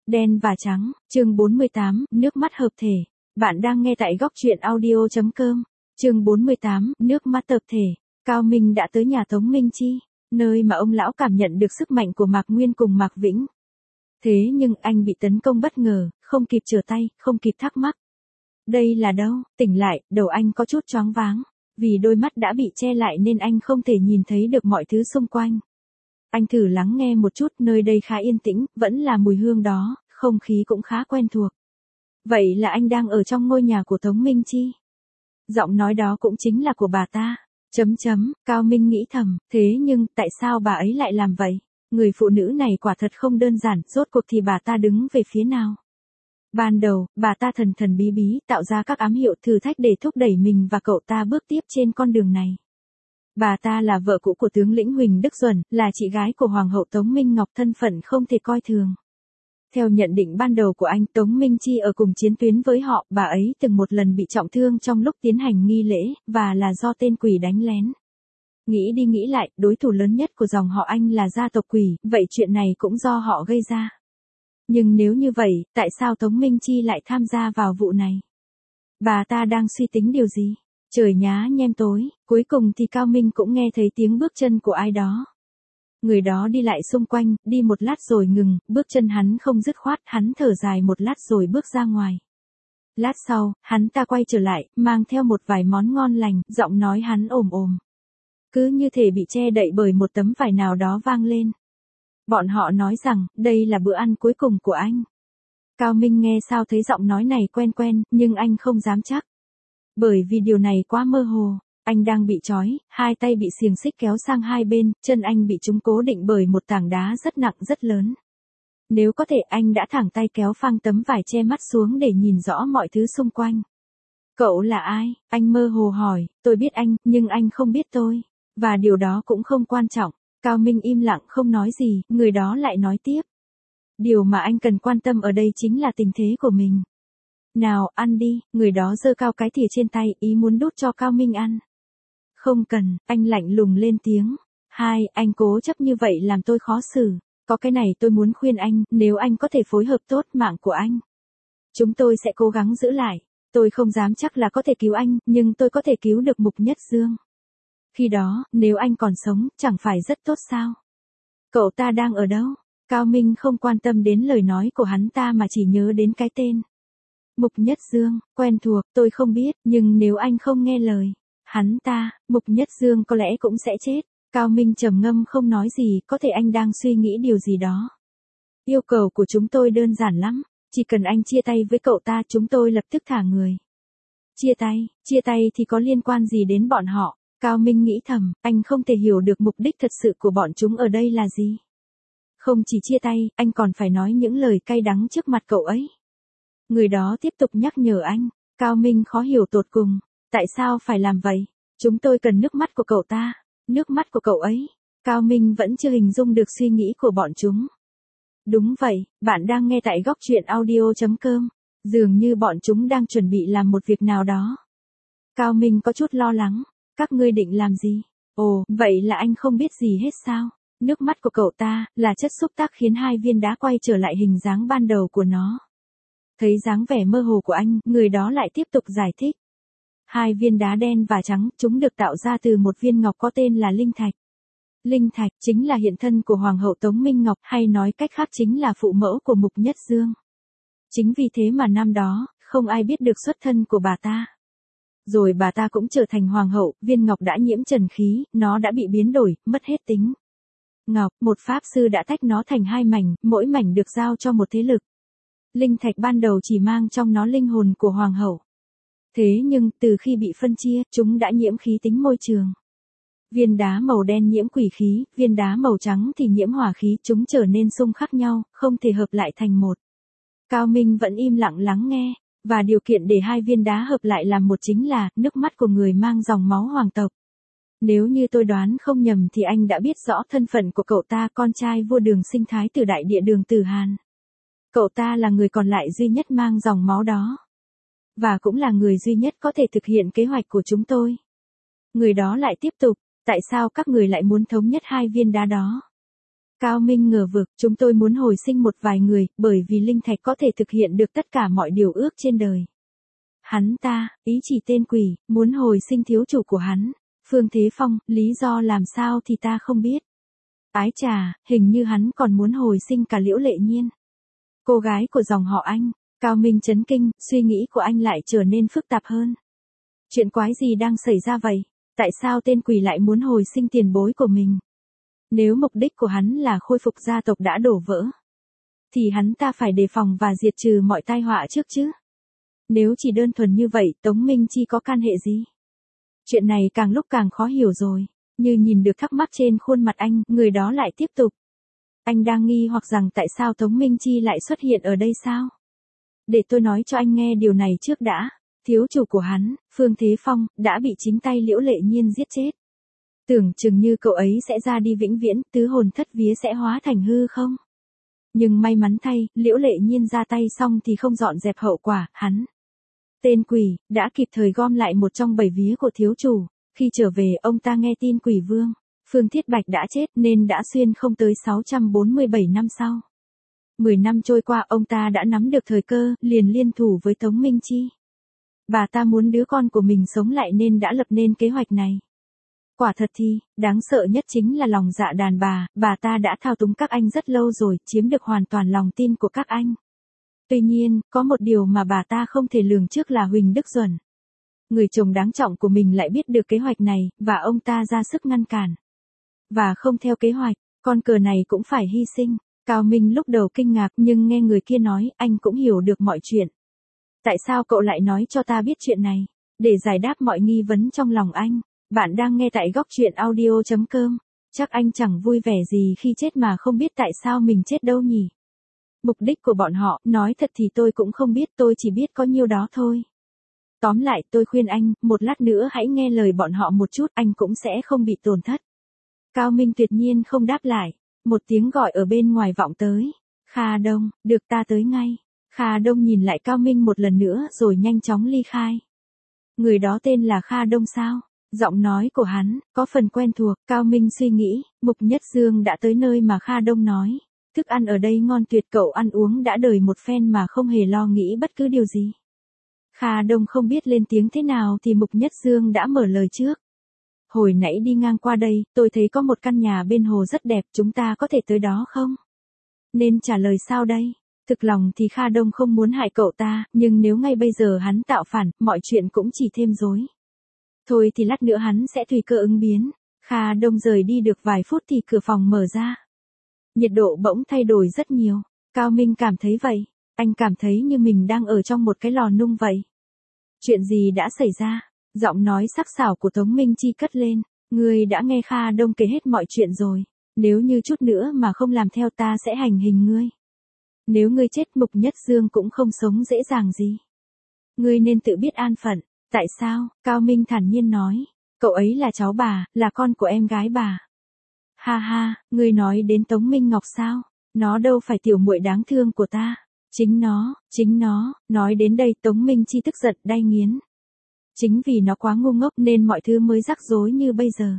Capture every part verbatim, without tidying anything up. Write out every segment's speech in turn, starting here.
Đen và trắng, chương bốn mươi tám, nước mắt hợp thể. Bạn đang nghe tại góc truyện audio chấm com. Chương bốn mươi tám, nước mắt hợp thể. Cao Minh đã tới nhà Tống Minh Chi, nơi mà ông lão cảm nhận được sức mạnh của Mạc Nguyên cùng Mạc Vĩnh. Thế nhưng anh bị tấn công bất ngờ, không kịp trở tay, không kịp thắc mắc. Đây là đâu? Tỉnh lại, đầu anh có chút choáng váng. Vì đôi mắt đã bị che lại nên anh không thể nhìn thấy được mọi thứ xung quanh. Anh thử lắng nghe một chút, nơi đây khá yên tĩnh, vẫn là mùi hương đó, không khí cũng khá quen thuộc. Vậy là anh đang ở trong ngôi nhà của Tống Minh Chi. Giọng nói đó cũng chính là của bà ta. Chấm chấm, Cao Minh nghĩ thầm, thế nhưng tại sao bà ấy lại làm vậy? Người phụ nữ này quả thật không đơn giản, rốt cuộc thì bà ta đứng về phía nào? Ban đầu, bà ta thần thần bí bí tạo ra các ám hiệu thử thách để thúc đẩy mình và cậu ta bước tiếp trên con đường này. Bà ta là vợ cũ của tướng lĩnh Huỳnh Đức Duẩn, là chị gái của Hoàng hậu Tống Minh Ngọc, thân phận không thể coi thường. Theo nhận định ban đầu của anh, Tống Minh Chi ở cùng chiến tuyến với họ, bà ấy từng một lần bị trọng thương trong lúc tiến hành nghi lễ, và là do tên quỷ đánh lén. Nghĩ đi nghĩ lại, đối thủ lớn nhất của dòng họ anh là gia tộc quỷ, vậy chuyện này cũng do họ gây ra. Nhưng nếu như vậy, tại sao Tống Minh Chi lại tham gia vào vụ này? Bà ta đang suy tính điều gì? Trời nhá nhem tối, cuối cùng thì Cao Minh cũng nghe thấy tiếng bước chân của ai đó. Người đó đi lại xung quanh, đi một lát rồi ngừng, bước chân hắn không dứt khoát, hắn thở dài một lát rồi bước ra ngoài. Lát sau, hắn ta quay trở lại, mang theo một vài món ngon lành, giọng nói hắn ồm ồm. Cứ như thể bị che đậy bởi một tấm vải nào đó vang lên. Bọn họ nói rằng, đây là bữa ăn cuối cùng của anh. Cao Minh nghe sao thấy giọng nói này quen quen, nhưng anh không dám chắc. Bởi vì điều này quá mơ hồ, anh đang bị trói, hai tay bị xiềng xích kéo sang hai bên, chân anh bị chúng cố định bởi một tảng đá rất nặng rất lớn. Nếu có thể anh đã thẳng tay kéo phăng tấm vải che mắt xuống để nhìn rõ mọi thứ xung quanh. Cậu là ai? Anh mơ hồ hỏi, tôi biết anh, nhưng anh không biết tôi. Và điều đó cũng không quan trọng. Cao Minh im lặng không nói gì, người đó lại nói tiếp. Điều mà anh cần quan tâm ở đây chính là tình thế của mình. Nào, ăn đi, người đó giơ cao cái thìa trên tay, ý muốn đút cho Cao Minh ăn. Không cần, anh lạnh lùng lên tiếng. Hai, anh cố chấp như vậy làm tôi khó xử. Có cái này tôi muốn khuyên anh, nếu anh có thể phối hợp tốt mạng của anh. Chúng tôi sẽ cố gắng giữ lại. Tôi không dám chắc là có thể cứu anh, nhưng tôi có thể cứu được Mục Nhất Dương. Khi đó, nếu anh còn sống, chẳng phải rất tốt sao? Cậu ta đang ở đâu? Cao Minh không quan tâm đến lời nói của hắn ta mà chỉ nhớ đến cái tên. Mục Nhất Dương, quen thuộc, tôi không biết, nhưng nếu anh không nghe lời, hắn ta, Mục Nhất Dương có lẽ cũng sẽ chết. Cao Minh trầm ngâm không nói gì, có thể anh đang suy nghĩ điều gì đó. Yêu cầu của chúng tôi đơn giản lắm, chỉ cần anh chia tay với cậu ta chúng tôi lập tức thả người. Chia tay, chia tay thì có liên quan gì đến bọn họ? Cao Minh nghĩ thầm, anh không thể hiểu được mục đích thật sự của bọn chúng ở đây là gì. Không chỉ chia tay, anh còn phải nói những lời cay đắng trước mặt cậu ấy. Người đó tiếp tục nhắc nhở anh, Cao Minh khó hiểu tột cùng, tại sao phải làm vậy? Chúng tôi cần nước mắt của cậu ta, nước mắt của cậu ấy. Cao Minh vẫn chưa hình dung được suy nghĩ của bọn chúng. Đúng vậy, bạn đang nghe tại góc truyện audio chấm com, dường như bọn chúng đang chuẩn bị làm một việc nào đó. Cao Minh có chút lo lắng. Các ngươi định làm gì? Ồ, vậy là anh không biết gì hết sao? Nước mắt của cậu ta, là chất xúc tác khiến hai viên đá quay trở lại hình dáng ban đầu của nó. Thấy dáng vẻ mơ hồ của anh, người đó lại tiếp tục giải thích. Hai viên đá đen và trắng, chúng được tạo ra từ một viên ngọc có tên là Linh Thạch. Linh Thạch chính là hiện thân của Hoàng hậu Tống Minh Ngọc, hay nói cách khác chính là phụ mẫu của Mục Nhất Dương. Chính vì thế mà năm đó, không ai biết được xuất thân của bà ta. Rồi bà ta cũng trở thành hoàng hậu, viên ngọc đã nhiễm trần khí, nó đã bị biến đổi, mất hết tính. Ngọc, một pháp sư đã tách nó thành hai mảnh, mỗi mảnh được giao cho một thế lực. Linh thạch ban đầu chỉ mang trong nó linh hồn của hoàng hậu. Thế nhưng, từ khi bị phân chia, chúng đã nhiễm khí tính môi trường. Viên đá màu đen nhiễm quỷ khí, viên đá màu trắng thì nhiễm hỏa khí, chúng trở nên xung khắc nhau, không thể hợp lại thành một. Cao Minh vẫn im lặng lắng nghe. Và điều kiện để hai viên đá hợp lại làm một chính là, nước mắt của người mang dòng máu hoàng tộc. Nếu như tôi đoán không nhầm thì anh đã biết rõ thân phận của cậu ta, con trai vua Đường Sinh Thái từ đại địa Đường Tử Hàn. Cậu ta là người còn lại duy nhất mang dòng máu đó. Và cũng là người duy nhất có thể thực hiện kế hoạch của chúng tôi. Người đó lại tiếp tục, tại sao các người lại muốn thống nhất hai viên đá đó? Cao Minh ngờ vực, chúng tôi muốn hồi sinh một vài người, bởi vì linh thạch có thể thực hiện được tất cả mọi điều ước trên đời. Hắn ta, ý chỉ tên quỷ, muốn hồi sinh thiếu chủ của hắn. Phương Thế Phong, lý do làm sao thì ta không biết. Ái chà, hình như hắn còn muốn hồi sinh cả Liễu Lệ Nhiên. Cô gái của dòng họ Anh. Cao Minh chấn kinh, suy nghĩ của anh lại trở nên phức tạp hơn. Chuyện quái gì đang xảy ra vậy? Tại sao tên quỷ lại muốn hồi sinh tiền bối của mình? Nếu mục đích của hắn là khôi phục gia tộc đã đổ vỡ, thì hắn ta phải đề phòng và diệt trừ mọi tai họa trước chứ. Nếu chỉ đơn thuần như vậy, Tống Minh Chi có can hệ gì? Chuyện này càng lúc càng khó hiểu rồi. Như nhìn được thắc mắc trên khuôn mặt anh, người đó lại tiếp tục. Anh đang nghi hoặc rằng tại sao Tống Minh Chi lại xuất hiện ở đây sao? Để tôi nói cho anh nghe điều này trước đã. Thiếu chủ của hắn, Phương Thế Phong, đã bị chính tay Liễu Lệ Nhiên giết chết. Tưởng chừng như cậu ấy sẽ ra đi vĩnh viễn, tứ hồn thất vía sẽ hóa thành hư không? Nhưng may mắn thay, Liễu Lệ Nhiên ra tay xong thì không dọn dẹp hậu quả, hắn. Tên quỷ, đã kịp thời gom lại một trong bảy vía của thiếu chủ. Khi trở về, ông ta nghe tin quỷ vương, Phương Thiết Bạch đã chết nên đã xuyên không tới sáu trăm bốn mươi bảy năm sau. Mười năm trôi qua, ông ta đã nắm được thời cơ, liền liên thủ với Tống Minh Chi. Bà ta muốn đứa con của mình sống lại nên đã lập nên kế hoạch này. Quả thật thì, đáng sợ nhất chính là lòng dạ đàn bà, bà ta đã thao túng các anh rất lâu rồi, chiếm được hoàn toàn lòng tin của các anh. Tuy nhiên, có một điều mà bà ta không thể lường trước là Huỳnh Đức Duẩn. Người chồng đáng trọng của mình lại biết được kế hoạch này, và ông ta ra sức ngăn cản. Và không theo kế hoạch, con cờ này cũng phải hy sinh. Cao Minh lúc đầu kinh ngạc nhưng nghe người kia nói, anh cũng hiểu được mọi chuyện. Tại sao cậu lại nói cho ta biết chuyện này? Để giải đáp mọi nghi vấn trong lòng anh. Bạn đang nghe tại góc truyện audio chấm com. Chắc anh chẳng vui vẻ gì khi chết mà không biết tại sao mình chết đâu nhỉ? Mục đích của bọn họ, nói thật thì tôi cũng không biết, tôi chỉ biết có nhiêu đó thôi. Tóm lại, tôi khuyên anh, một lát nữa hãy nghe lời bọn họ một chút, anh cũng sẽ không bị tổn thất. Cao Minh tuyệt nhiên không đáp lại. Một tiếng gọi ở bên ngoài vọng tới. Kha Đông, được ta tới ngay. Kha Đông nhìn lại Cao Minh một lần nữa rồi nhanh chóng ly khai. Người đó tên là Kha Đông sao? Giọng nói của hắn, có phần quen thuộc, Cao Minh suy nghĩ, Mục Nhất Dương đã tới nơi mà Kha Đông nói. Thức ăn ở đây ngon tuyệt, cậu ăn uống đã đời một phen mà không hề lo nghĩ bất cứ điều gì. Kha Đông không biết lên tiếng thế nào thì Mục Nhất Dương đã mở lời trước. Hồi nãy đi ngang qua đây, tôi thấy có một căn nhà bên hồ rất đẹp, chúng ta có thể tới đó không? Nên trả lời sao đây? Thực lòng thì Kha Đông không muốn hại cậu ta, nhưng nếu ngay bây giờ hắn tạo phản, mọi chuyện cũng chỉ thêm rối. Thôi thì lát nữa hắn sẽ tùy cơ ứng biến. Kha Đông rời đi được vài phút thì cửa phòng mở ra. Nhiệt độ bỗng thay đổi rất nhiều. Cao Minh cảm thấy vậy. Anh cảm thấy như mình đang ở trong một cái lò nung vậy. Chuyện gì đã xảy ra? Giọng nói sắc sảo của Tống Minh Chi cất lên. Ngươi đã nghe Kha Đông kể hết mọi chuyện rồi. Nếu như chút nữa mà không làm theo ta sẽ hành hình ngươi. Nếu ngươi chết, Mục Nhất Dương cũng không sống dễ dàng gì. Ngươi nên tự biết an phận. Tại sao? Cao Minh thản nhiên nói. Cậu ấy là cháu bà, là con của em gái bà. Ha ha, ngươi nói đến Tống Minh Ngọc sao? Nó đâu phải tiểu muội đáng thương của ta. Chính nó, chính nó, nói đến đây Tống Minh Chi tức giận đay nghiến. Chính vì nó quá ngu ngốc nên mọi thứ mới rắc rối như bây giờ.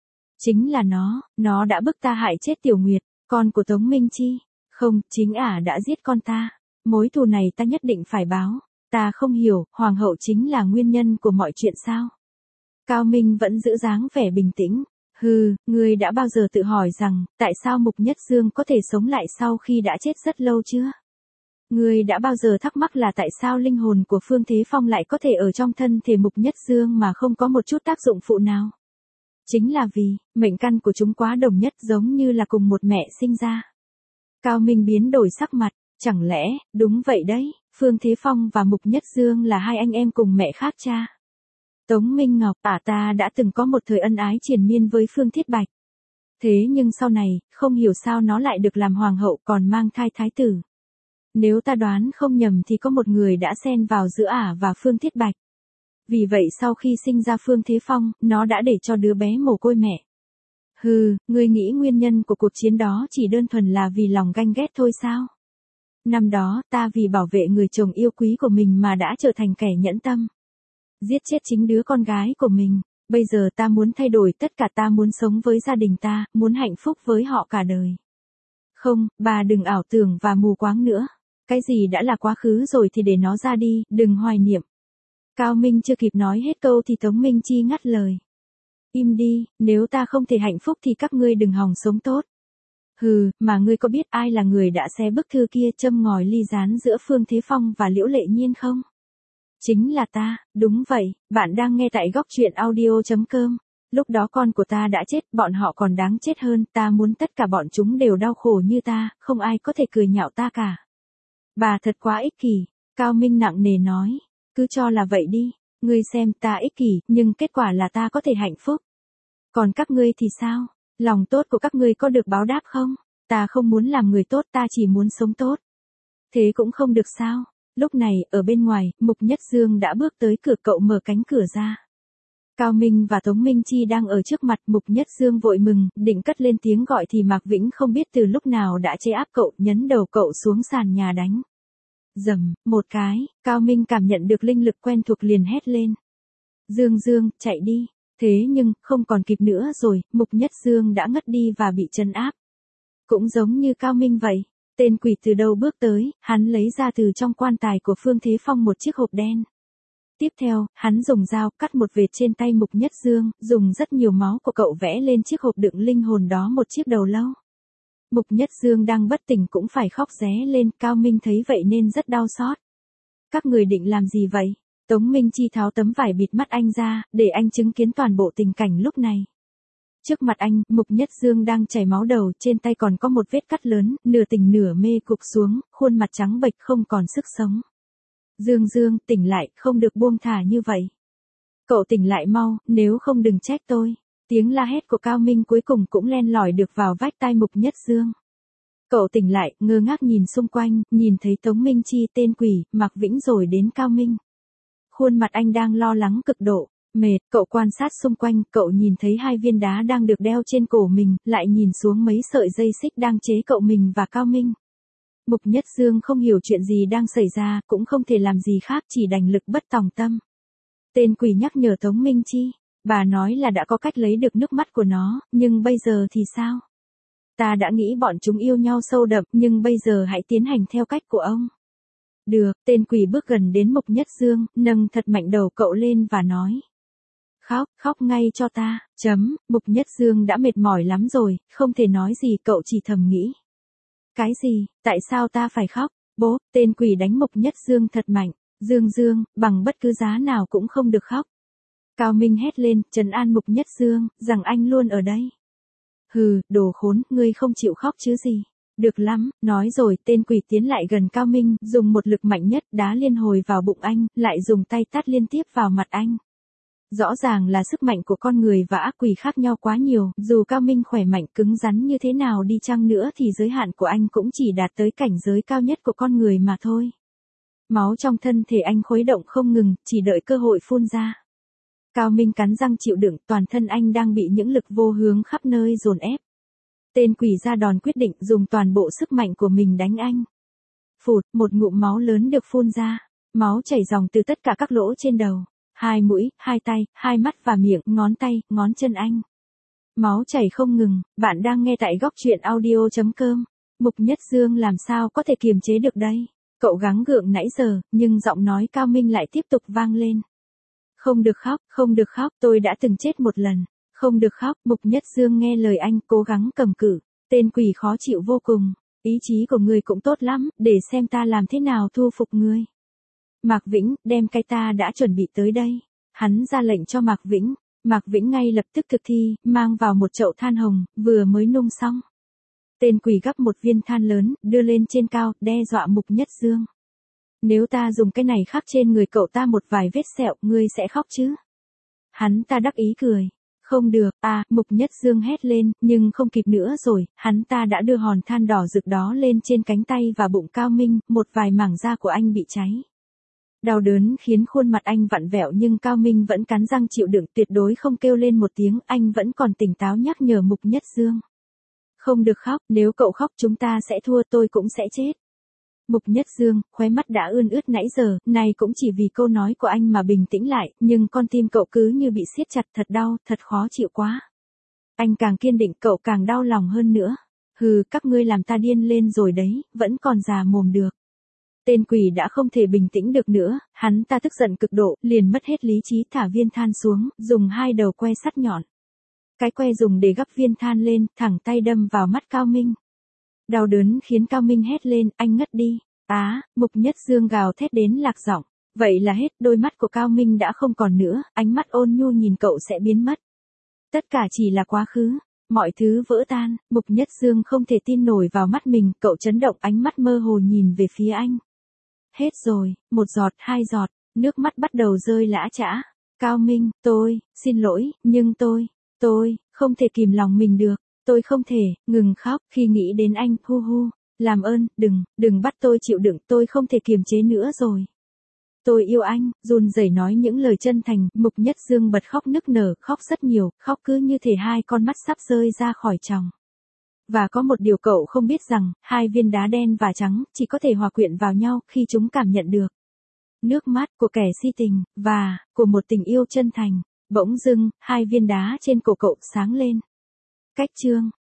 Chính là nó, nó đã bức ta hại chết Tiểu Nguyệt, con của Tống Minh Chi. Không, chính ả đã giết con ta. Mối thù này ta nhất định phải báo. Ta không hiểu, hoàng hậu chính là nguyên nhân của mọi chuyện sao? Cao Minh vẫn giữ dáng vẻ bình tĩnh. Hừ, ngươi đã bao giờ tự hỏi rằng, tại sao Mục Nhất Dương có thể sống lại sau khi đã chết rất lâu chưa? Ngươi đã bao giờ thắc mắc là tại sao linh hồn của Phương Thế Phong lại có thể ở trong thân thể Mục Nhất Dương mà không có một chút tác dụng phụ nào? Chính là vì, mệnh căn của chúng quá đồng nhất, giống như là cùng một mẹ sinh ra. Cao Minh biến đổi sắc mặt, chẳng lẽ, đúng vậy đấy, Phương Thế Phong và Mục Nhất Dương là hai anh em cùng mẹ khác cha. Tống Minh Ngọc, ả ta đã từng có một thời ân ái triền miên với Phương Thiết Bạch. Thế nhưng sau này, không hiểu sao nó lại được làm hoàng hậu còn mang thai thái tử. Nếu ta đoán không nhầm thì có một người đã xen vào giữa ả và Phương Thiết Bạch. Vì vậy sau khi sinh ra Phương Thế Phong, nó đã để cho đứa bé mồ côi mẹ. Hừ, ngươi nghĩ nguyên nhân của cuộc chiến đó chỉ đơn thuần là vì lòng ganh ghét thôi sao? Năm đó, ta vì bảo vệ người chồng yêu quý của mình mà đã trở thành kẻ nhẫn tâm. Giết chết chính đứa con gái của mình. Bây giờ ta muốn thay đổi tất cả, ta muốn sống với gia đình ta, muốn hạnh phúc với họ cả đời. Không, bà đừng ảo tưởng và mù quáng nữa. Cái gì đã là quá khứ rồi thì để nó ra đi, đừng hoài niệm. Cao Minh chưa kịp nói hết câu thì Tống Minh Chi ngắt lời. Im đi, nếu ta không thể hạnh phúc thì các ngươi đừng hòng sống tốt. Hừ, mà ngươi có biết ai là người đã xé bức thư kia châm ngòi ly gián giữa Phương Thế Phong và Liễu Lệ Nhiên không? Chính là ta, đúng vậy, bạn đang nghe tại góc truyện audio.com. Lúc đó con của ta đã chết, bọn họ còn đáng chết hơn, ta muốn tất cả bọn chúng đều đau khổ như ta, không ai có thể cười nhạo ta cả. Bà thật quá ích kỷ, Cao Minh nặng nề nói, cứ cho là vậy đi, ngươi xem ta ích kỷ, nhưng kết quả là ta có thể hạnh phúc. Còn các ngươi thì sao? Lòng tốt của các ngươi có được báo đáp không? Ta không muốn làm người tốt, ta chỉ muốn sống tốt. Thế cũng không được sao? Lúc này, ở bên ngoài, Mục Nhất Dương đã bước tới cửa, cậu mở cánh cửa ra. Cao Minh và Tống Minh Chi đang ở trước mặt, Mục Nhất Dương vội mừng, định cất lên tiếng gọi thì Mạc Vĩnh không biết từ lúc nào đã chế áp cậu, nhấn đầu cậu xuống sàn nhà đánh. Dầm, một cái, Cao Minh cảm nhận được linh lực quen thuộc liền hét lên. Dương Dương, chạy đi. Thế nhưng, không còn kịp nữa rồi, Mục Nhất Dương đã ngất đi và bị trấn áp. Cũng giống như Cao Minh vậy, tên quỷ từ đâu bước tới, hắn lấy ra từ trong quan tài của Phương Thế Phong một chiếc hộp đen. Tiếp theo, hắn dùng dao cắt một vệt trên tay Mục Nhất Dương, dùng rất nhiều máu của cậu vẽ lên chiếc hộp đựng linh hồn đó một chiếc đầu lâu. Mục Nhất Dương đang bất tỉnh cũng phải khóc ré lên, Cao Minh thấy vậy nên rất đau xót. Các người định làm gì vậy? Tống Minh Chi tháo tấm vải bịt mắt anh ra, để anh chứng kiến toàn bộ tình cảnh lúc này. Trước mặt anh, Mục Nhất Dương đang chảy máu đầu, trên tay còn có một vết cắt lớn, nửa tỉnh nửa mê cụp xuống, khuôn mặt trắng bệch không còn sức sống. Dương Dương, tỉnh lại, không được buông thả như vậy. Cậu tỉnh lại mau, nếu không đừng trách tôi. Tiếng la hét của Cao Minh cuối cùng cũng len lỏi được vào vách tai Mục Nhất Dương. Cậu tỉnh lại, ngơ ngác nhìn xung quanh, nhìn thấy Tống Minh Chi, tên quỷ, Mạc Vĩnh rồi đến Cao Minh. Khuôn mặt anh đang lo lắng cực độ, mệt, cậu quan sát xung quanh, cậu nhìn thấy hai viên đá đang được đeo trên cổ mình, lại nhìn xuống mấy sợi dây xích đang chế cậu mình và Cao Minh. Mục Nhất Dương không hiểu chuyện gì đang xảy ra, cũng không thể làm gì khác, chỉ đành lực bất tòng tâm. Tên quỷ nhắc nhở Tống Minh Chi, bà nói là đã có cách lấy được nước mắt của nó, nhưng bây giờ thì sao? Ta đã nghĩ bọn chúng yêu nhau sâu đậm, nhưng bây giờ hãy tiến hành theo cách của ông. Được, tên quỷ bước gần đến Mục Nhất Dương, nâng thật mạnh đầu cậu lên và nói. Khóc, khóc ngay cho ta, chấm, Mục Nhất Dương đã mệt mỏi lắm rồi, không thể nói gì, cậu chỉ thầm nghĩ. Cái gì, tại sao ta phải khóc? Bố, tên quỷ đánh Mục Nhất Dương thật mạnh, Dương Dương, bằng bất cứ giá nào cũng không được khóc. Cao Minh hét lên, trấn an Mục Nhất Dương, rằng anh luôn ở đây. Hừ, đồ khốn, ngươi không chịu khóc chứ gì. Được lắm, nói rồi, tên quỷ tiến lại gần Cao Minh, dùng một lực mạnh nhất, đá liên hồi vào bụng anh, lại dùng tay tát liên tiếp vào mặt anh. Rõ ràng là sức mạnh của con người và ác quỷ khác nhau quá nhiều, dù Cao Minh khỏe mạnh cứng rắn như thế nào đi chăng nữa thì giới hạn của anh cũng chỉ đạt tới cảnh giới cao nhất của con người mà thôi. Máu trong thân thể anh khuấy động không ngừng, chỉ đợi cơ hội phun ra. Cao Minh cắn răng chịu đựng, toàn thân anh đang bị những lực vô hướng khắp nơi dồn ép. Tên quỷ ra đòn quyết định, dùng toàn bộ sức mạnh của mình đánh anh. Phụt, một ngụm máu lớn được phun ra. Máu chảy ròng từ tất cả các lỗ trên đầu, hai mũi, hai tay, hai mắt và miệng, ngón tay, ngón chân anh. Máu chảy không ngừng, bạn đang nghe tại góc truyện audio.com. Mục Nhất Dương làm sao có thể kiềm chế được đây? Cậu gắng gượng nãy giờ, nhưng giọng nói Cao Minh lại tiếp tục vang lên. Không được khóc, không được khóc, tôi đã từng chết một lần. Không được khóc, Mục Nhất Dương nghe lời anh, cố gắng cầm cự. Tên quỷ khó chịu vô cùng. Ý chí của ngươi cũng tốt lắm, để xem ta làm thế nào thu phục ngươi. Mạc Vĩnh, đem cái ta đã chuẩn bị tới đây. Hắn ra lệnh cho Mạc Vĩnh. Mạc Vĩnh ngay lập tức thực thi, mang vào một chậu than hồng, vừa mới nung xong. Tên quỷ gắp một viên than lớn, đưa lên trên cao, đe dọa Mục Nhất Dương. Nếu ta dùng cái này khắc trên người cậu ta một vài vết sẹo, ngươi sẽ khóc chứ? Hắn ta đắc ý cười. Không được, à, Mục Nhất Dương hét lên, nhưng không kịp nữa rồi, hắn ta đã đưa hòn than đỏ rực đó lên trên cánh tay và bụng Cao Minh, một vài mảng da của anh bị cháy. Đau đớn khiến khuôn mặt anh vặn vẹo nhưng Cao Minh vẫn cắn răng chịu đựng, tuyệt đối không kêu lên một tiếng, anh vẫn còn tỉnh táo nhắc nhở Mục Nhất Dương. Không được khóc, nếu cậu khóc chúng ta sẽ thua, tôi cũng sẽ chết. Mục Nhất Dương, khóe mắt đã ươn ướt nãy giờ, này cũng chỉ vì câu nói của anh mà bình tĩnh lại, nhưng con tim cậu cứ như bị siết chặt, thật đau, thật khó chịu quá. Anh càng kiên định, cậu càng đau lòng hơn nữa. Hừ, các ngươi làm ta điên lên rồi đấy, vẫn còn già mồm được. Tên quỷ đã không thể bình tĩnh được nữa, hắn ta tức giận cực độ, liền mất hết lý trí thả viên than xuống, dùng hai đầu que sắt nhọn. Cái que dùng để gắp viên than lên, thẳng tay đâm vào mắt Cao Minh. Đau đớn khiến Cao Minh hét lên, anh ngất đi. Á, Mục Nhất Dương gào thét đến lạc giọng. Vậy là hết, đôi mắt của Cao Minh đã không còn nữa, ánh mắt ôn nhu nhìn cậu sẽ biến mất. Tất cả chỉ là quá khứ, mọi thứ vỡ tan, Mục Nhất Dương không thể tin nổi vào mắt mình, cậu chấn động ánh mắt mơ hồ nhìn về phía anh. Hết rồi, một giọt, hai giọt, nước mắt bắt đầu rơi lã chã. Cao Minh, tôi, xin lỗi, nhưng tôi, tôi, không thể kìm lòng mình được, tôi không thể, ngừng khóc, khi nghĩ đến anh, hu hu, làm ơn, đừng, đừng bắt tôi chịu đựng, tôi không thể kiềm chế nữa rồi. Tôi yêu anh, run rẩy nói những lời chân thành, Mục Nhất Dương bật khóc nức nở, khóc rất nhiều, khóc cứ như thể hai con mắt sắp rơi ra khỏi tròng. Và có một điều cậu không biết rằng, hai viên đá đen và trắng, chỉ có thể hòa quyện vào nhau khi chúng cảm nhận được nước mắt của kẻ si tình, và, của một tình yêu chân thành. Bỗng dưng, hai viên đá trên cổ cậu sáng lên. Cách chương